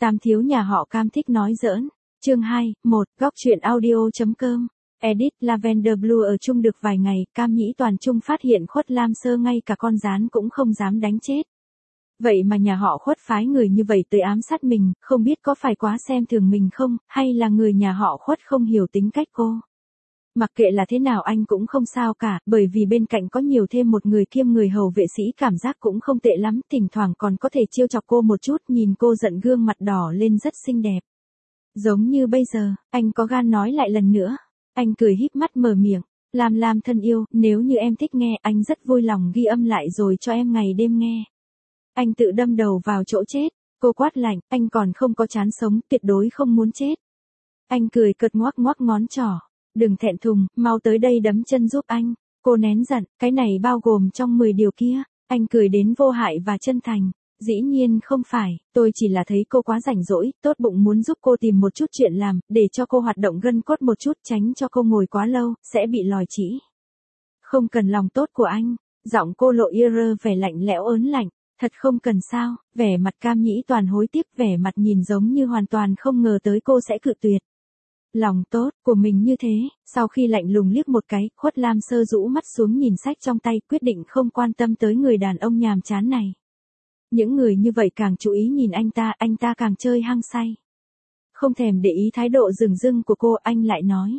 Tam thiếu nhà họ Cam thích nói giỡn. Chương 2, 1, góc truyện audio.com. Edit Lavender Blue ở chung được vài ngày, Cam Nhĩ Toàn Trung phát hiện Khuất Lam Sơ ngay cả con gián cũng không dám đánh chết. Vậy mà nhà họ Khuất phái người như vậy tới ám sát mình, không biết có phải quá xem thường mình không, hay là người nhà họ Khuất không hiểu tính cách cô. Mặc kệ là thế nào anh cũng không sao cả, bởi vì bên cạnh có nhiều thêm một người kiêm người hầu vệ sĩ cảm giác cũng không tệ lắm, thỉnh thoảng còn có thể trêu chọc cô một chút, nhìn cô giận gương mặt đỏ lên rất xinh đẹp. Giống như bây giờ, anh có gan nói lại lần nữa. Anh cười híp mắt mở miệng, Lam thân yêu, nếu như em thích nghe, anh rất vui lòng ghi âm lại rồi cho em ngày đêm nghe. Anh tự đâm đầu vào chỗ chết, cô quát lạnh, anh còn không có chán sống, tuyệt đối không muốn chết. Anh cười cợt ngoắc ngoắc ngón trỏ, đừng thẹn thùng, mau tới đây đấm chân giúp anh. Cô nén giận, cái này bao gồm trong 10 điều kia. Anh cười đến vô hại và chân thành. Dĩ nhiên không phải, tôi chỉ là thấy cô quá rảnh rỗi, tốt bụng muốn giúp cô tìm một chút chuyện làm, để cho cô hoạt động gân cốt một chút, tránh cho cô ngồi quá lâu, sẽ bị lòi chỉ. Không cần lòng tốt của anh. Giọng cô lộ vẻ lạnh lẽo ớn lạnh. Thật không cần sao, vẻ mặt Cam Nhĩ Toàn hối tiếc, vẻ mặt nhìn giống như hoàn toàn không ngờ tới cô sẽ cự tuyệt. Lòng tốt của mình như thế, sau khi lạnh lùng liếc một cái, Khuất Lam Sơ rũ mắt xuống nhìn sách trong tay, quyết định không quan tâm tới người đàn ông nhàm chán này. Những người như vậy càng chú ý nhìn anh ta càng chơi hăng say. Không thèm để ý thái độ dửng dưng của cô, anh lại nói.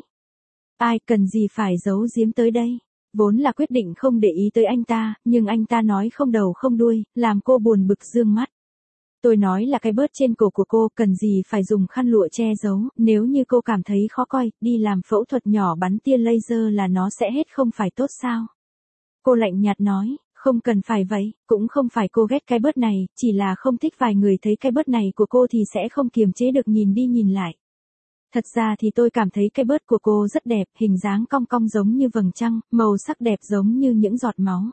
Ai cần gì phải giấu giếm tới đây. Vốn là quyết định không để ý tới anh ta, nhưng anh ta nói không đầu không đuôi, làm cô buồn bực dương mắt. Tôi nói là cái bớt trên cổ của cô, cần gì phải dùng khăn lụa che giấu, nếu như cô cảm thấy khó coi, đi làm phẫu thuật nhỏ bắn tia laser là nó sẽ hết không phải tốt sao? Cô lạnh nhạt nói, không cần phải vậy, cũng không phải cô ghét cái bớt này, chỉ là không thích vài người thấy cái bớt này của cô thì sẽ không kiềm chế được nhìn đi nhìn lại. Thật ra thì tôi cảm thấy cái bớt của cô rất đẹp, hình dáng cong cong giống như vầng trăng, màu sắc đẹp giống như những giọt máu.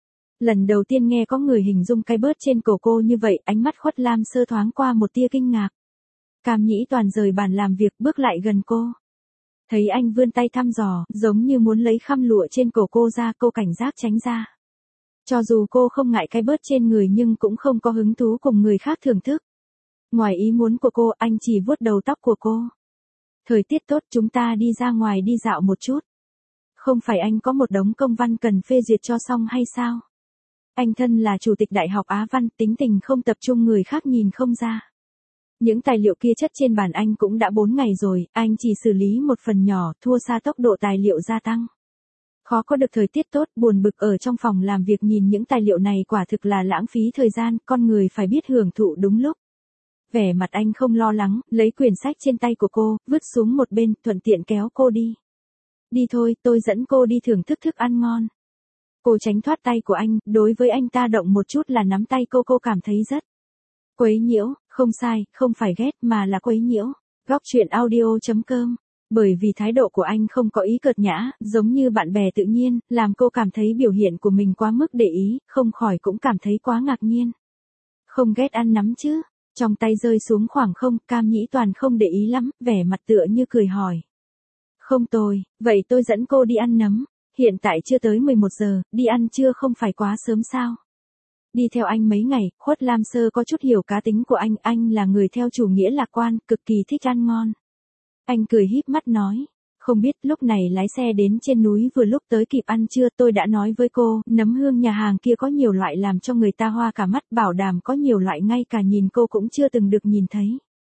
Lần đầu tiên nghe có người hình dung cái bớt trên cổ cô như vậy, ánh mắt Khuất Lam Sơ thoáng qua một tia kinh ngạc. Cam Nhĩ Toàn rời bàn làm việc bước lại gần cô. Thấy anh vươn tay thăm dò, giống như muốn lấy khăn lụa trên cổ cô ra, cô cảnh giác tránh ra. Cho dù cô không ngại cái bớt trên người nhưng cũng không có hứng thú cùng người khác thưởng thức. Ngoài ý muốn của cô, anh chỉ vuốt đầu tóc của cô. Thời tiết tốt, chúng ta đi ra ngoài đi dạo một chút. Không phải anh có một đống công văn cần phê duyệt cho xong hay sao? Anh thân là chủ tịch Đại học Á Văn, tính tình không tập trung người khác nhìn không ra. Những tài liệu kia chất trên bàn anh cũng đã 4 ngày rồi, anh chỉ xử lý một phần nhỏ, thua xa tốc độ tài liệu gia tăng. Khó có được thời tiết tốt, buồn bực ở trong phòng làm việc nhìn những tài liệu này quả thực là lãng phí thời gian, con người phải biết hưởng thụ đúng lúc. Vẻ mặt anh không lo lắng, lấy quyển sách trên tay của cô, vứt xuống một bên, thuận tiện kéo cô đi. Đi thôi, tôi dẫn cô đi thưởng thức thức ăn ngon. Cô tránh thoát tay của anh, đối với anh ta động một chút là nắm tay cô cảm thấy rất quấy nhiễu, không sai, không phải ghét mà là quấy nhiễu. Góc truyện audio.com. Bởi vì thái độ của anh không có ý cợt nhã, giống như bạn bè tự nhiên, làm cô cảm thấy biểu hiện của mình quá mức để ý, không khỏi cũng cảm thấy quá ngạc nhiên. Không ghét ăn nấm chứ? Trong tay rơi xuống khoảng không, Cam Nhĩ Toàn không để ý lắm, vẻ mặt tựa như cười hỏi. Không tồi, vậy tôi dẫn cô đi ăn nấm. Hiện tại chưa tới 11 giờ, đi ăn trưa không phải quá sớm sao? Đi theo anh mấy ngày, Khuất Lam Sơ có chút hiểu cá tính của anh là người theo chủ nghĩa lạc quan, cực kỳ thích ăn ngon. Anh cười híp mắt nói, không biết lúc này lái xe đến trên núi vừa lúc tới kịp ăn trưa, tôi đã nói với cô, nấm hương nhà hàng kia có nhiều loại làm cho người ta hoa cả mắt, bảo đảm có nhiều loại ngay cả nhìn cô cũng chưa từng được nhìn thấy.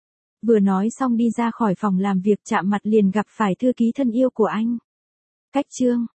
Vừa nói xong đi ra khỏi phòng làm việc, chạm mặt liền gặp phải thư ký thân yêu của anh. Cách chương